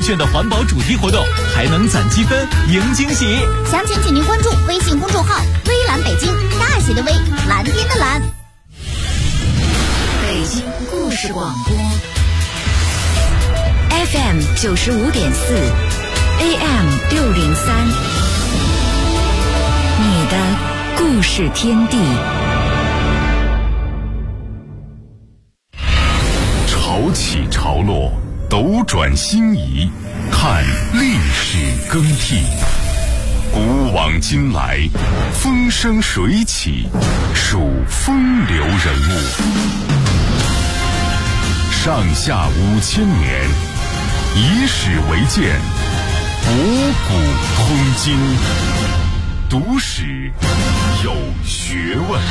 券的环保主题活动，还能攒积分赢惊喜。 详情请您关注微信公众号“微蓝北京”，大写的微，蓝天的蓝。 北京故事广播 FM 95.4 AM 603，你的故事天地。 潮起潮落，斗转星移，看历史更替。古往今来，风生水起，数风流人物。上下5000年，以史为鉴，博古通今。读史有学问。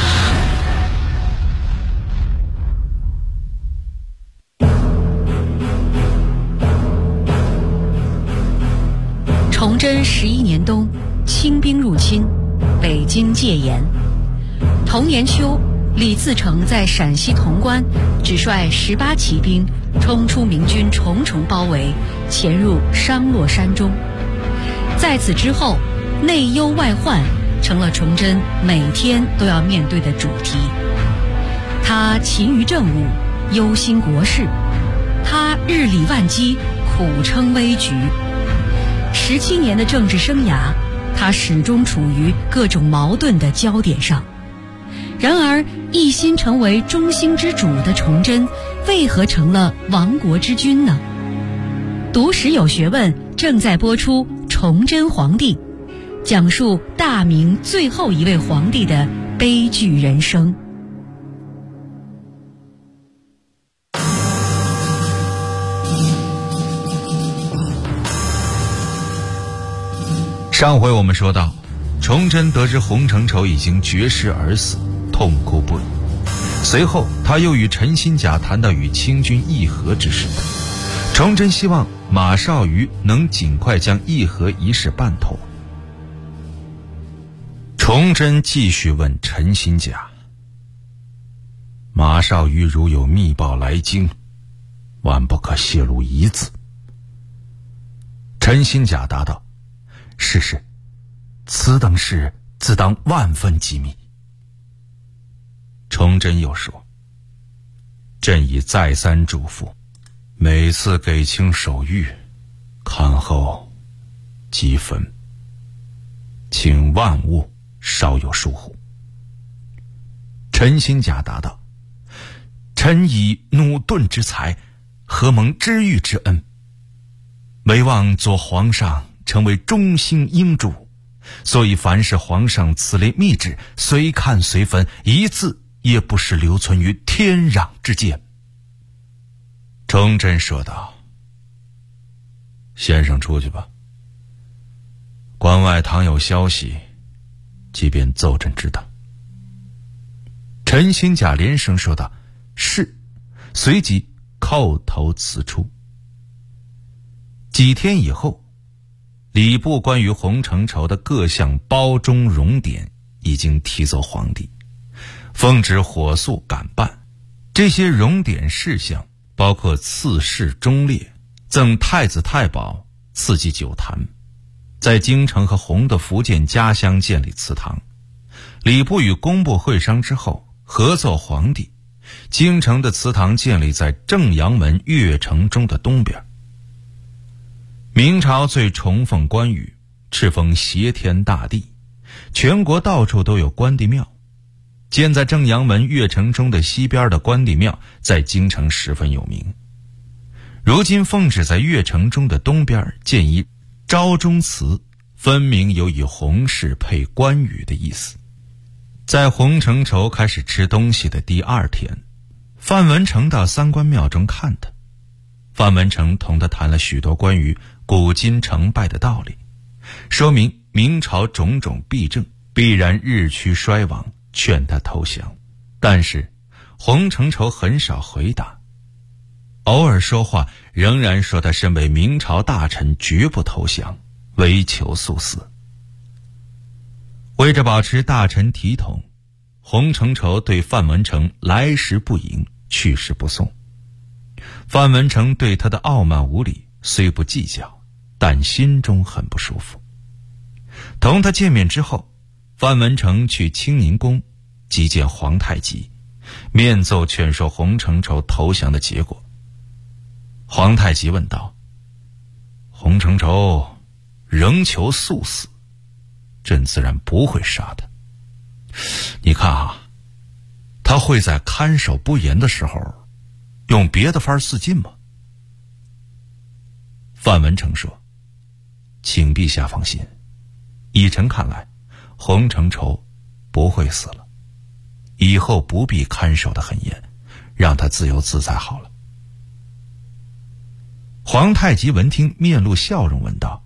崇祯11年冬，清兵入侵，北京戒严。同年秋，李自成在陕西潼关只率18骑兵冲出明军重重包围，潜入商洛山中。在此之后，内忧外患成了崇祯每天都要面对的主题。他勤于政务，忧心国事；他日理万机，苦撑危局。17年的政治生涯，他始终处于各种矛盾的焦点上。然而，一心成为中兴之主的崇祯，为何成了亡国之君呢？读史有学问正在播出《崇祯皇帝》，讲述大明最后一位皇帝的悲剧人生。 上回我们说到，崇祯得知洪承畴已经绝食而死，痛哭不已。随后他又与陈新甲谈到与清军议和之事。崇祯希望马绍愉能尽快将议和一事办妥。崇祯继续问陈新甲：马绍愉如有密报来京，万不可泄露一字。陈新甲答道：是，此等事自当万分机密。崇祯又说：朕已再三嘱咐，每次给卿手谕，看后即焚，请万勿稍有疏忽。陈新甲答道：臣以弩钝之才，何蒙知遇之恩？唯望做皇上成为忠心英主，所以凡是皇上此类密旨，随看随焚，一字也不是留存于天壤之间。崇祯说道：先生出去吧，关外倘有消息，即便奏朕知道。陈新甲连声说道：是，随即叩头辞出。几天以后，礼部关于洪承畴的各项褒忠荣典已经提奏皇帝，奉旨火速赶办。这些荣典事项包括赐谥忠烈、赠太子太保、赐祭酒坛，在京城和洪的福建家乡建立祠堂。礼部与工部会商之后，合奏皇帝，京城的祠堂建立在正阳门月城中的东边。明朝最崇奉关羽，敕封挟天大帝，全国到处都有关帝庙。建在正阳门月城中的西边的关帝庙在京城十分有名。如今奉旨在月城中的东边建一昭忠祠，分明有以洪氏配关羽的意思。在洪承畴开始吃东西的第二天，范文成到三官庙中看他。范文成同他谈了许多关于古今成败的道理，说明明朝种种弊政必然日趋衰亡，劝他投降。但是洪承畴很少回答，偶尔说话仍然说他身为明朝大臣绝不投降，唯求速死。为着保持大臣体统，洪承畴对范文成来时不迎，去时不送。范文成对他的傲慢无礼虽不计较，但心中很不舒服。同他见面之后，范文成去清宁宫急见皇太极，面奏劝说洪承畴投降的结果。皇太极问道：洪承畴仍求速死，朕自然不会杀他。你看啊，他会在看守不严的时候用别的法儿自尽吗？范文成说：请陛下放心，以臣看来，洪承畴不会死了，以后不必看守得很严，让他自由自在好了。皇太极闻听，面露笑容，问道：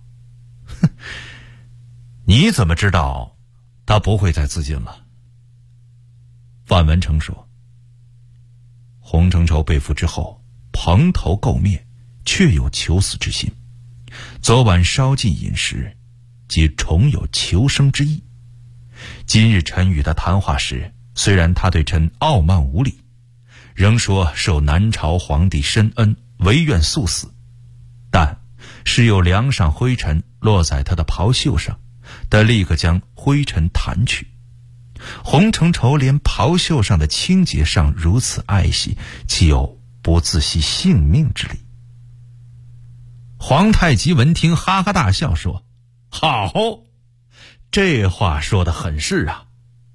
你怎么知道他不会再自尽了？范文成说：洪承畴被俘之后，蓬头垢面，确有求死之心，昨晚稍尽饮食，即重有求生之意。今日臣与他谈话时，虽然他对臣傲慢无礼，仍说受南朝皇帝深恩，唯愿速死，但时有梁上灰尘落在他的袍袖上，他立刻将灰尘弹去。洪承畴连袍袖上的清洁上如此爱惜，岂有不自惜性命之理？皇太极闻听，哈哈大笑说：好，这话说得很是啊。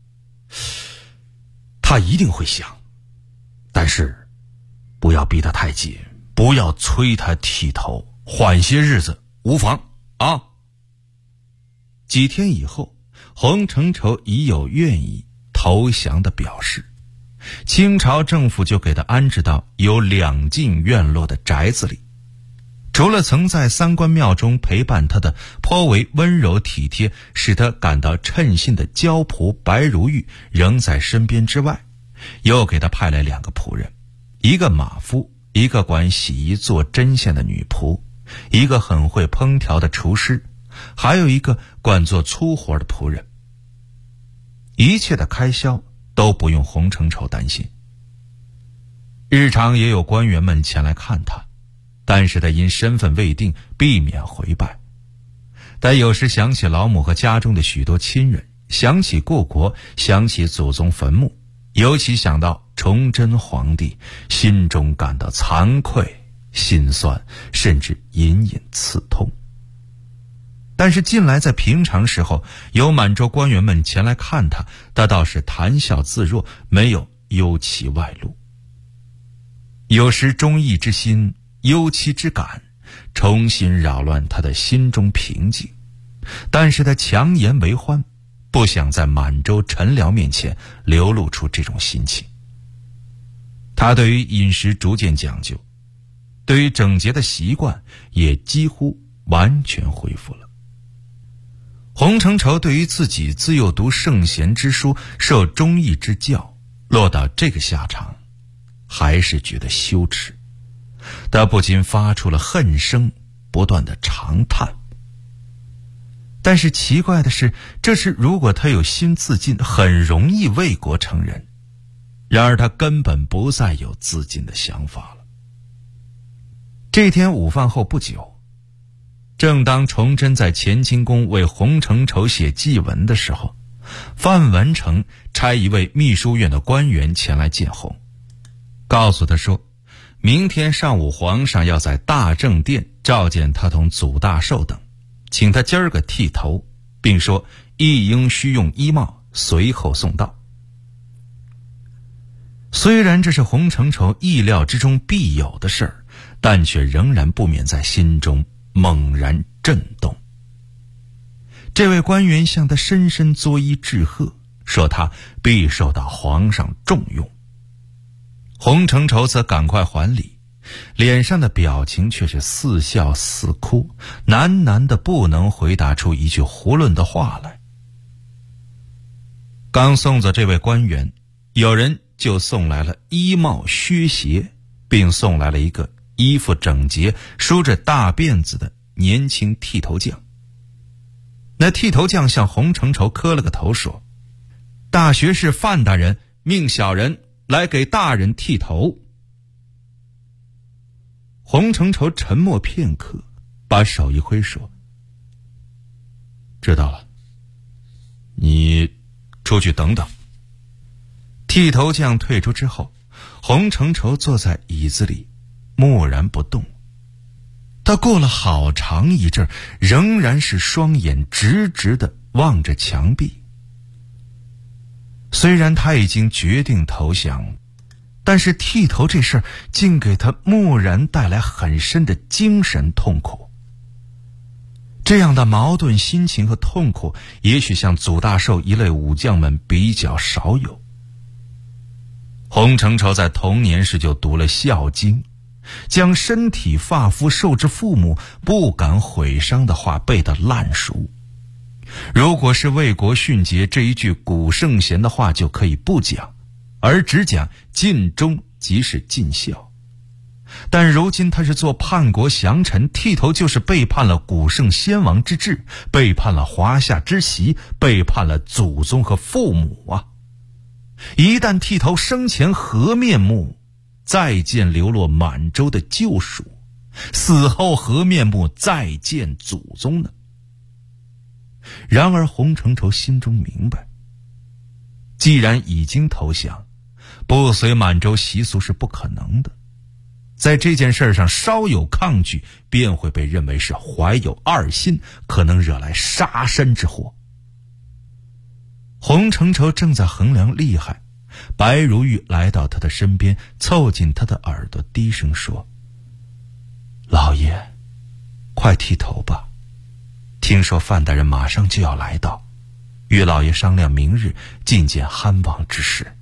他一定会想，但是不要逼他太紧，不要催他剃头，缓些日子无妨啊。几天以后，洪承畴已有愿意投降的表示，清朝政府就给他安置到有2进院落的宅子里。除了曾在三官庙中陪伴他的颇为温柔体贴，使他感到称心的娇仆白如玉仍在身边之外，又给他派来2个仆人，一个马夫，一个管洗衣做针线的女仆，一个很会烹调的厨师，还有一个管做粗活的仆人。一切的开销都不用洪承畴担心。日常也有官员们前来看他，但是他因身份未定，避免回拜。他有时想起老母和家中的许多亲人，想起故国，想起祖宗坟墓，尤其想到崇祯皇帝，心中感到惭愧、心酸，甚至隐隐刺痛。但是近来在平常时候，有满洲官员们前来看他，他倒是谈笑自若，没有忧其外露。有时忠义之心，忧戚之感，重新扰乱他的心中平静，但是他强颜为欢，不想在满洲臣僚面前流露出这种心情。他对于饮食逐渐讲究，对于整洁的习惯也几乎完全恢复了。洪承畴对于自己自幼读圣贤之书，受忠义之教，落到这个下场，还是觉得羞耻。他不禁发出了恨声不断的长叹。但是奇怪的是，这时如果他有心自尽，很容易为国成人。然而他根本不再有自尽的想法了。这天午饭后不久，正当崇祯在乾清宫为洪承畴写祭文的时候，范文成差一位秘书院的官员前来见洪，告诉他说，明天上午皇上要在大正殿召见他同祖大寿等，请他今儿个剃头，并说一应须用衣帽，随后送到。虽然这是洪承畴意料之中必有的事儿，但却仍然不免在心中猛然震动。这位官员向他深深作揖致贺，说他必受到皇上重用。洪承畴则赶快还礼，脸上的表情却是似笑似哭，喃喃的不能回答出一句囫囵的话来。刚送走这位官员，有人就送来了衣帽靴鞋，并送来了一个衣服整洁、梳着大辫子的年轻剃头匠。那剃头匠向洪承畴磕了个头，说：大学士范大人命小人来给大人剃头。 洪承畴沉默片刻，把手一挥说：“知道了，你出去等等。”剃头匠退出之后，洪承畴坐在椅子里默然不动。他过了好长一阵，仍然是双眼直直地望着墙壁。虽然他已经决定投降，但是剃头这事儿竟给他蓦然带来很深的精神痛苦。这样的矛盾心情和痛苦，也许像祖大寿一类武将们比较少有。洪承畴在童年时就读了《孝经》，将身体发肤受之父母，不敢毁伤的话背得烂熟。如果是为国殉节这一句古圣贤的话就可以不讲，而只讲尽忠即是尽孝。但如今他是做叛国降臣，剃头就是背叛了古圣先王之治，背叛了华夏之习，背叛了祖宗和父母啊！一旦剃头生前何面目再见流落满洲的救赎，死后何面目再见祖宗呢？然而洪承畴心中明白，既然已经投降，不随满洲习俗是不可能的。在这件事上稍有抗拒，便会被认为是怀有二心，可能惹来杀身之祸。洪承畴正在衡量利害，白如玉来到他的身边，凑近他的耳朵低声说：“老爷，快剃头吧，听说范大人马上就要来到，与老爷商量明日觐见憨王之事。”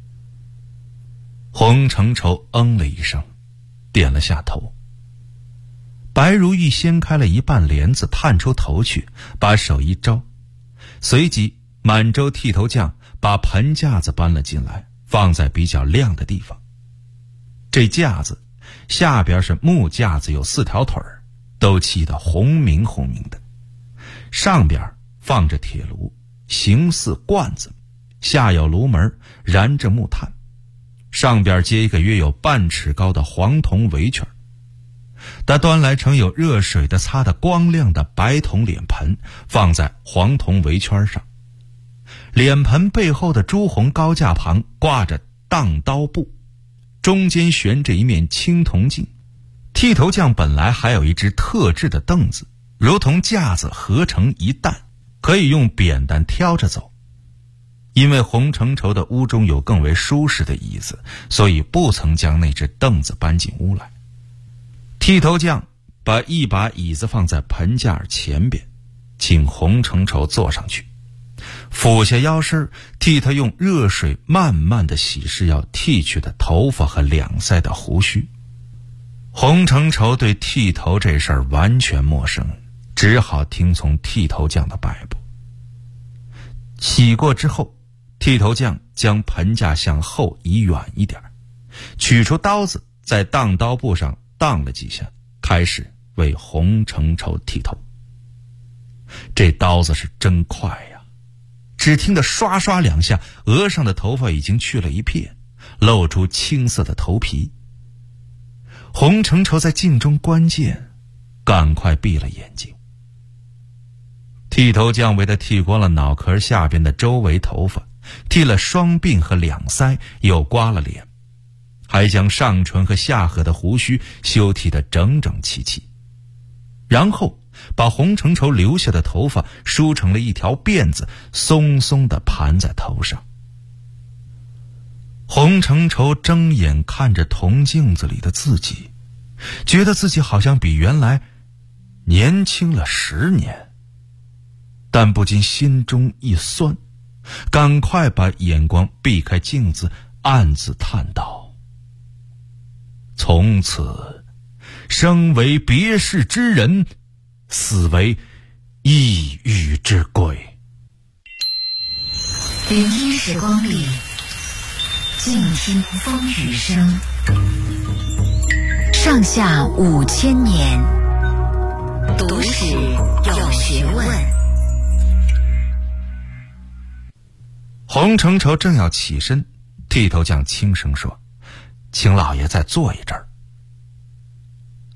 洪承畴嗯了一声，点了下头。白如玉掀开了一半帘子，探出头去，把手一招，随即满洲剃头匠把盆架子搬了进来，放在比较亮的地方。这架子下边是木架子，有4条腿儿，都漆得红明红明的。上边放着铁炉，形似罐子，下有炉门，燃着木炭。上边接一个约有半尺高的黄铜围圈。他端来盛有热水的擦得光亮的白铜脸盆，放在黄铜围圈上。脸盆背后的朱红高架旁挂着当刀布，中间悬着一面青铜镜。剃头匠本来还有一只特制的凳子，如同架子合成一担，可以用扁担挑着走。因为洪承畴的屋中有更为舒适的椅子，所以不曾将那只凳子搬进屋来。剃头匠把一把椅子放在盆架前边，请洪承畴坐上去，俯下腰身，替他用热水慢慢地洗拭要剃去的头发和两腮的胡须。洪承畴对剃头这事儿完全陌生，只好听从剃头匠的摆布。洗过之后，剃头匠将盆架向后移远一点，取出刀子，在当刀布上当了几下，开始为洪承畴剃头。这刀子是真快呀，只听得刷刷两下，额上的头发已经去了一片，露出青色的头皮。洪承畴在镜中观见，赶快闭了眼睛。剃头匠为他剃光了脑壳下边的周围头发，剃了双鬓和两腮，又刮了脸，还将上唇和下颌的胡须修剃得整整齐齐，然后把洪承畴留下的头发梳成了一条辫子，松松地盘在头上。洪承畴睁眼看着铜镜子里的自己，觉得自己好像比原来年轻了10年，但不禁心中一酸，赶快把眼光避开镜子，暗自叹道：从此生为别世之人，死为异域之鬼。 云烟时光里，静听风雨声。上下5000年，读史有学问。 洪承畴正要起身，剃头匠轻声说：请老爷再坐一阵儿。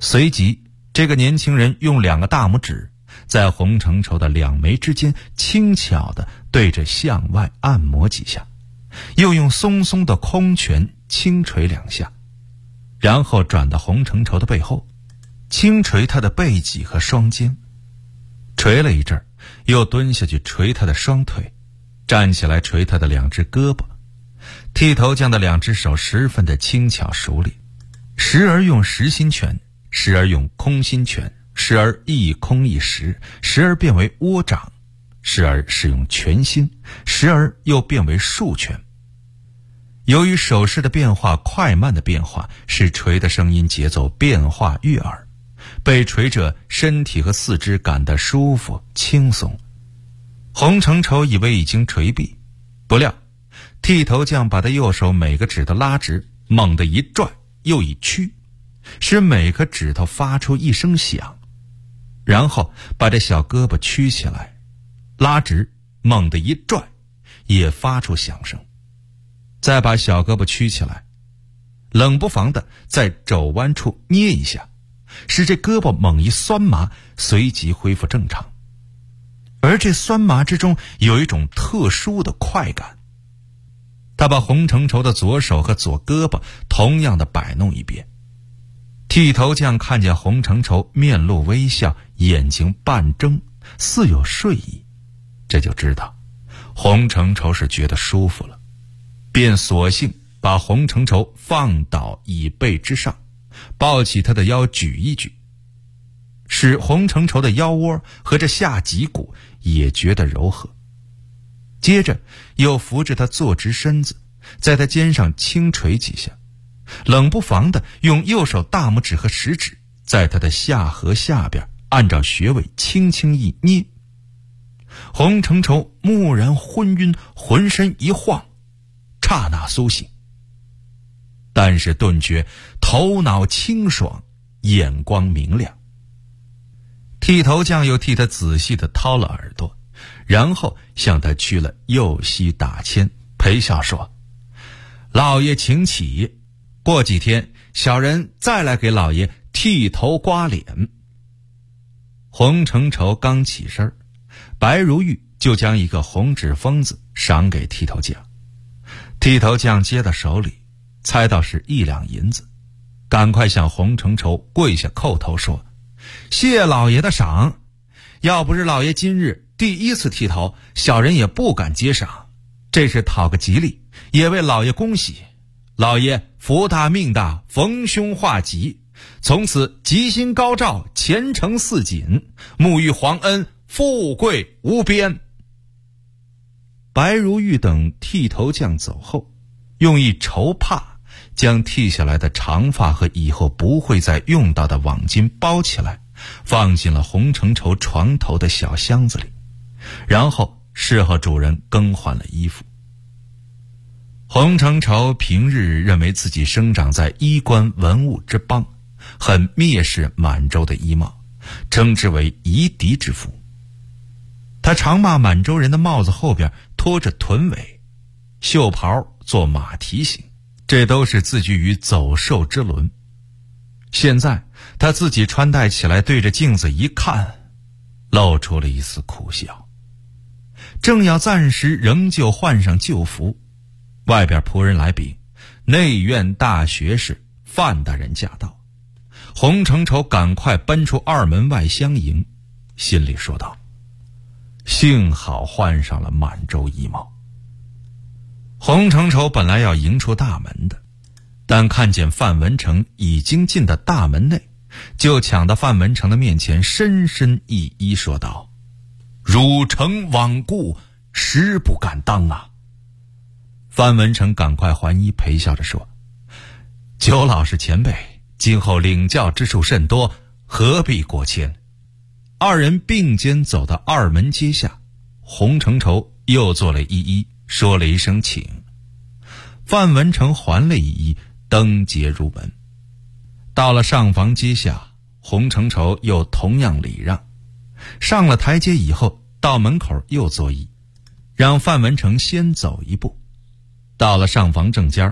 随即这个年轻人用2个大拇指在洪承畴的2眉之间轻巧地对着向外按摩几下，又用松松的空拳轻捶2下，然后转到洪承畴的背后，轻捶他的背脊和双肩，捶了一阵，又蹲下去捶他的双腿，站起来捶他的2只胳膊。剃头匠的2只手十分的轻巧熟练，时而用实心拳，时而用空心拳，时而一空一实，时而变为窝掌，时而使用拳心，时而又变为竖拳。由于手势的变化快慢的变化，使捶的声音节奏变化悦耳，被捶者身体和四肢感得舒服轻松。洪承畴以为已经捶毕，不料剃头匠把他右手每个指头拉直，猛地一拽又一屈，使每个指头发出一声响，然后把这小胳膊屈起来，拉直，猛地一拽，也发出响声，再把小胳膊屈起来，冷不防的在肘弯处捏一下，使这胳膊猛一酸麻，随即恢复正常。而这酸麻之中有一种特殊的快感。他把洪承畴的左手和左胳膊同样的摆弄一遍。剃头匠看见洪承畴面露微笑，眼睛半睁，似有睡意，这就知道洪承畴是觉得舒服了，便索性把洪承畴放倒椅背之上，抱起他的腰举一举，使洪承畴的腰窝和这下脊骨也觉得柔和。接着又扶着他坐直身子，在他肩上轻捶几下，冷不防的用右手大拇指和食指在他的下颌下边按照穴位轻轻一捏。洪承畴蓦然昏晕，浑身一晃，刹那苏醒，但是顿觉头脑清爽，眼光明亮。剃头匠又替他仔细地掏了耳朵，然后向他屈了右膝打签，陪笑说：“老爷请起，过几天小人再来给老爷剃头刮脸。”洪承畴刚起身，白如玉就将一个红纸封子赏给剃头匠。剃头匠接到手里，猜到是1两银子，赶快向洪承畴跪下叩头说：“谢老爷的赏，要不是老爷今日第1次剃头，小人也不敢接赏，这是讨个吉利，也为老爷恭喜。老爷福大命大，逢凶化吉，从此吉星高照，前程似锦，沐浴皇恩，富贵无边。”白如玉等剃头匠走后，用一绸帕将剃下来的长发和以后不会再用到的网巾包起来，放进了洪承畴床头的小箱子里，然后侍候主人更换了衣服。洪承畴平日认为自己生长在衣冠文物之邦，很蔑视满洲的衣帽，称之为夷狄之服。他常骂满洲人的帽子后边拖着臀尾，袖袍做马蹄形，这都是自居于走兽之伦。现在他自己穿戴起来，对着镜子一看，露出了一丝苦笑。正要暂时仍旧换上旧服，外边仆人来禀，内院大学士范大人驾到。洪承畴赶快奔出2门外相迎，心里说道：幸好换上了满洲衣帽。洪承畴本来要迎出大门的，但看见范文成已经进到大门内，就抢到范文成的面前，深深一揖说道：汝诚罔顾，实不敢当啊。范文成赶快还衣，陪笑着说：九老是前辈，今后领教之处甚多，何必过谦。2人并肩走到2门阶下，洪承畴又做了一揖，说了一声请。范文成还了一揖，登阶入门。到了上房阶下，洪承畴又同样礼让。上了台阶以后，到门口又作揖，让范文成先走一步。到了上房正间，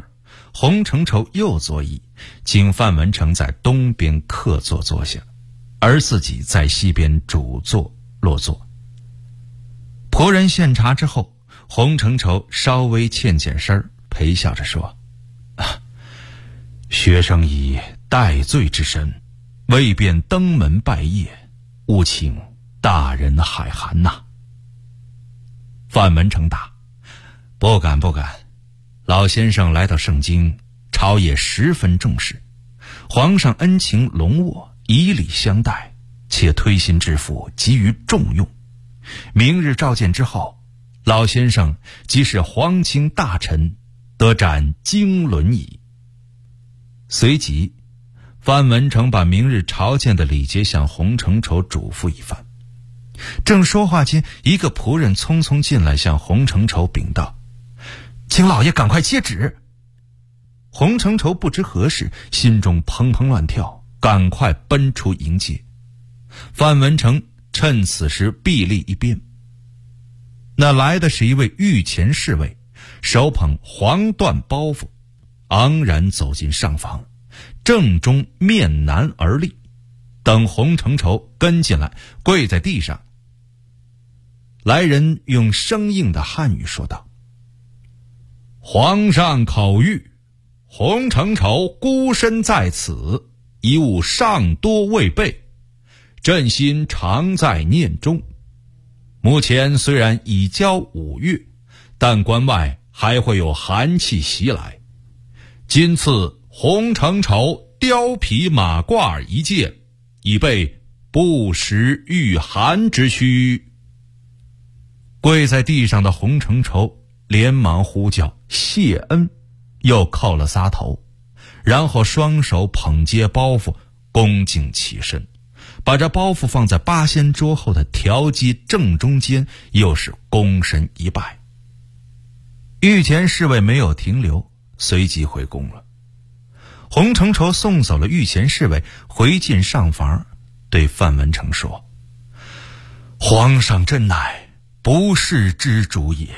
洪承畴又作揖，请范文成在东边客座坐下，而自己在西边主座落座。仆人献茶之后，洪承畴稍微欠身，陪笑着说：“学生以戴罪之身，未便登门拜谒，务请大人海涵呐。”范文成答：“不敢不敢，老先生来到盛京，朝野十分重视，皇上恩情隆沃，以礼相待，且推心置腹，给予重用。明日召见之后，老先生即是皇亲大臣，得展经纶矣。”随即范文成把明日朝见的礼节向洪承畴嘱咐一番。正说话间，一个仆人匆匆进来，向洪承畴禀道：“请老爷赶快接旨。”洪承畴不知何事，心中砰砰乱跳，赶快奔出迎接。范文成趁此时避立一边。那来的是一位御前侍卫，手捧黄缎包袱，昂然走进上房，正中面南而立，等洪承畴跟进来，跪在地上。来人用生硬的汉语说道：“皇上口谕，洪承畴孤身在此，一物尚多未备，朕心常在念中。目前虽然已交5月，但关外还会有寒气袭来。今赐洪承畴貂皮马褂一件，以备不时御寒之需。”跪在地上的洪承畴连忙呼叫谢恩，又叩了仨头，然后双手捧接包袱，恭敬起身，把这包袱放在八仙桌后的条基正中间，又是躬身一拜。御前侍卫没有停留，随即回宫了。洪承畴送走了御前侍卫，回进上房，对范文成说：“皇上真乃不世之主也。”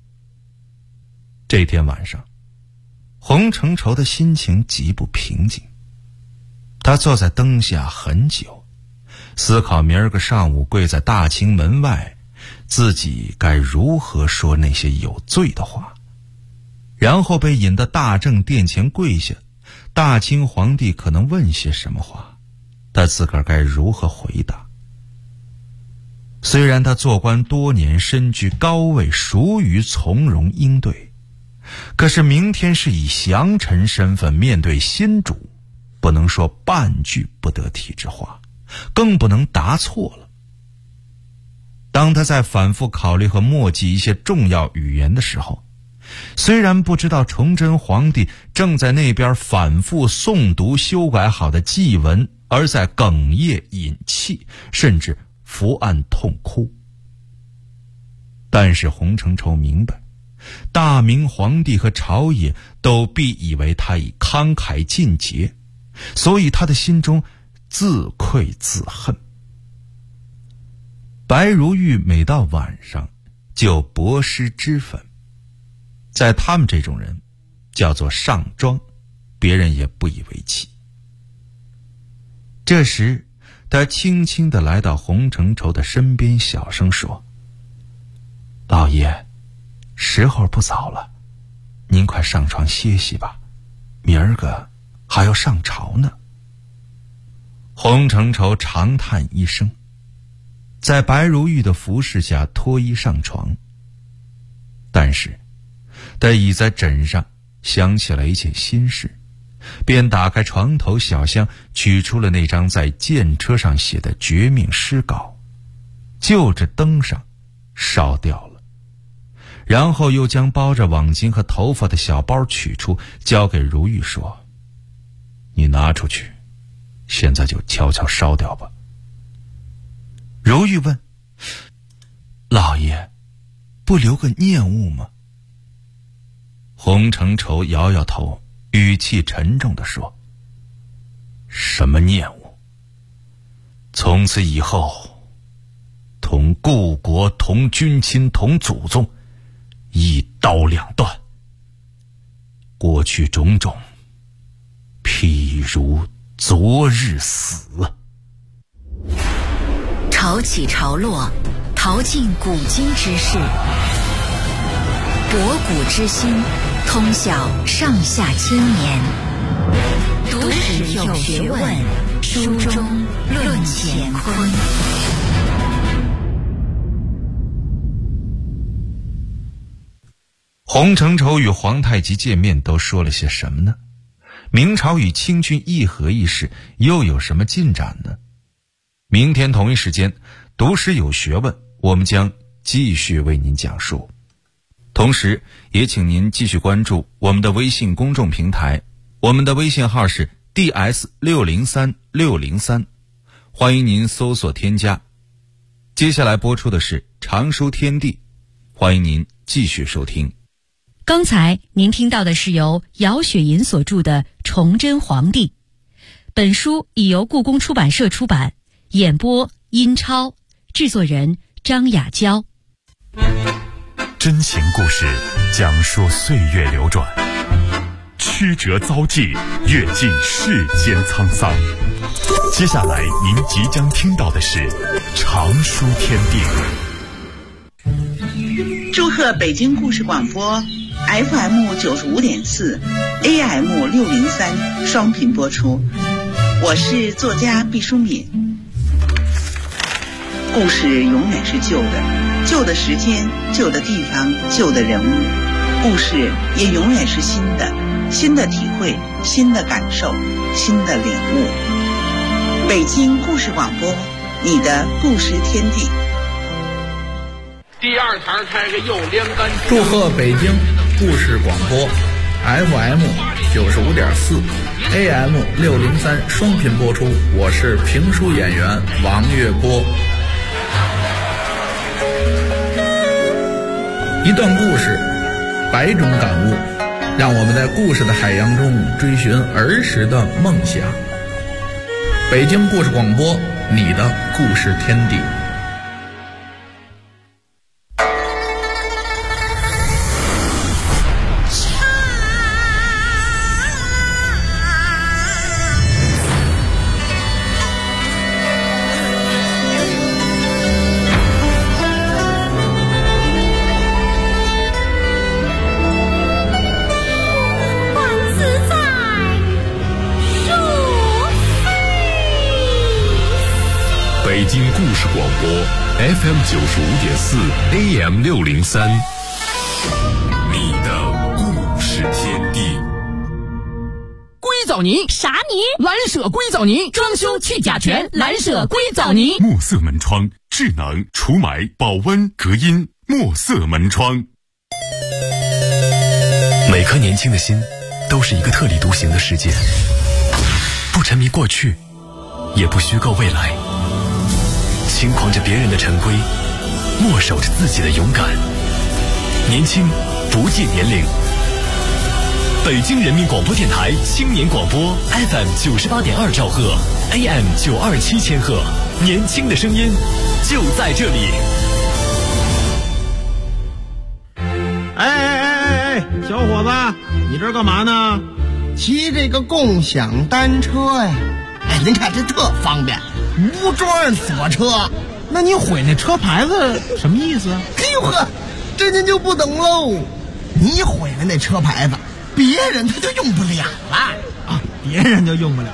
这天晚上，洪承畴的心情极不平静。他坐在灯下很久，思考明儿个上午跪在大清门外，自己该如何说那些有罪的话，然后被引到大正殿前跪下，大清皇帝可能问些什么话，他自个儿该如何回答。虽然他做官多年，身居高位，熟于从容应对，可是明天是以降臣身份面对新主，不能说半句不得体之话，更不能答错了。当他在反复考虑和默记一些重要语言的时候，虽然不知道崇祯皇帝正在那边反复诵读修改好的祭文，而在哽咽饮泣，甚至伏案痛哭，但是洪承畴明白，大明皇帝和朝野都必以为他已慷慨尽节，所以他的心中自愧自恨。白如玉每到晚上就薄施脂粉，在他们这种人叫做上妆，别人也不以为奇。这时他轻轻地来到洪承畴的身边，小声说：“老爷，时候不早了，您快上床歇息吧，明儿个还要上朝呢。”洪承畴长叹一声，在白如玉的服侍下脱衣上床。但是他倚在枕上，想起了一件心事，便打开床头小箱，取出了那张在箭车上写的绝命诗稿，就着灯上烧掉了，然后又将包着网巾和头发的小包取出，交给如玉说：“你拿出去，现在就悄悄烧掉吧。”如玉问：“老爷，不留个念物吗？”洪承畴摇摇头，语气沉重地说：“什么念物？从此以后，同故国、同君亲、同祖宗，一刀两断。 过去种种，譬如昨日死。 潮起潮落，淘尽古今之事，博古之心，通晓上下千年。读史有学问，书中论乾坤。 洪承畴与皇太极见面都说了些什么呢？明朝与清军议和一事又有什么进展呢？明天同一时间，读史有学问，我们将继续为您讲述。同时也请您继续关注我们的微信公众平台，我们的微信号是 DS603603，欢迎您搜索添加。接下来播出的是常书天地，欢迎您继续收听。 刚才您听到的是由姚雪银所著的《崇祯皇帝》，本书已由故宫出版社出版，演播殷超，制作人张雅娇。 真情故事讲述岁月流转，曲折遭际，阅尽世间沧桑。接下来您即将听到的是常书天地。 祝贺北京故事广播 FM 95.4 AM 603双频播出，我是作家毕淑敏。故事永远是旧的，旧的时间，旧的地方，旧的人物，故事也永远是新的，新的体会，新的感受，新的领悟。北京故事广播，你的故事天地。 第二堂开个又连杆。 祝贺北京故事广播 FM 95.4 AM 603双频播出，我是评书演员王月波。一段故事，百种感悟，让我们在故事的海洋中追寻儿时的梦想。北京故事广播，你的故事天地。 北京故事广播 FM 95.4 AM 603，你的故事天地。 硅藻泥啥泥？ 蓝舍硅藻泥，装修去甲醛，蓝舍硅藻泥。 墨色门窗，智能除霾、保温、隔音。墨色门窗。 每颗年轻的心，都是一个特立独行的世界，不沉迷过去，也不虚构未来。轻狂着别人的陈规，默守着自己的勇敢。年轻不计年龄。北京人民广播电台青年广播 FM 98.2兆赫 AM 927千赫，年轻的声音就在这里。 哎，小伙子，你这干嘛呢？ 骑这个共享单车呀。哎，您看这特方便，无桩锁车。 那你毁那车牌子什么意思？ 哎呦呵，这您就不懂喽。你毁了那车牌子，别人他就用不了了啊，别人就用不了。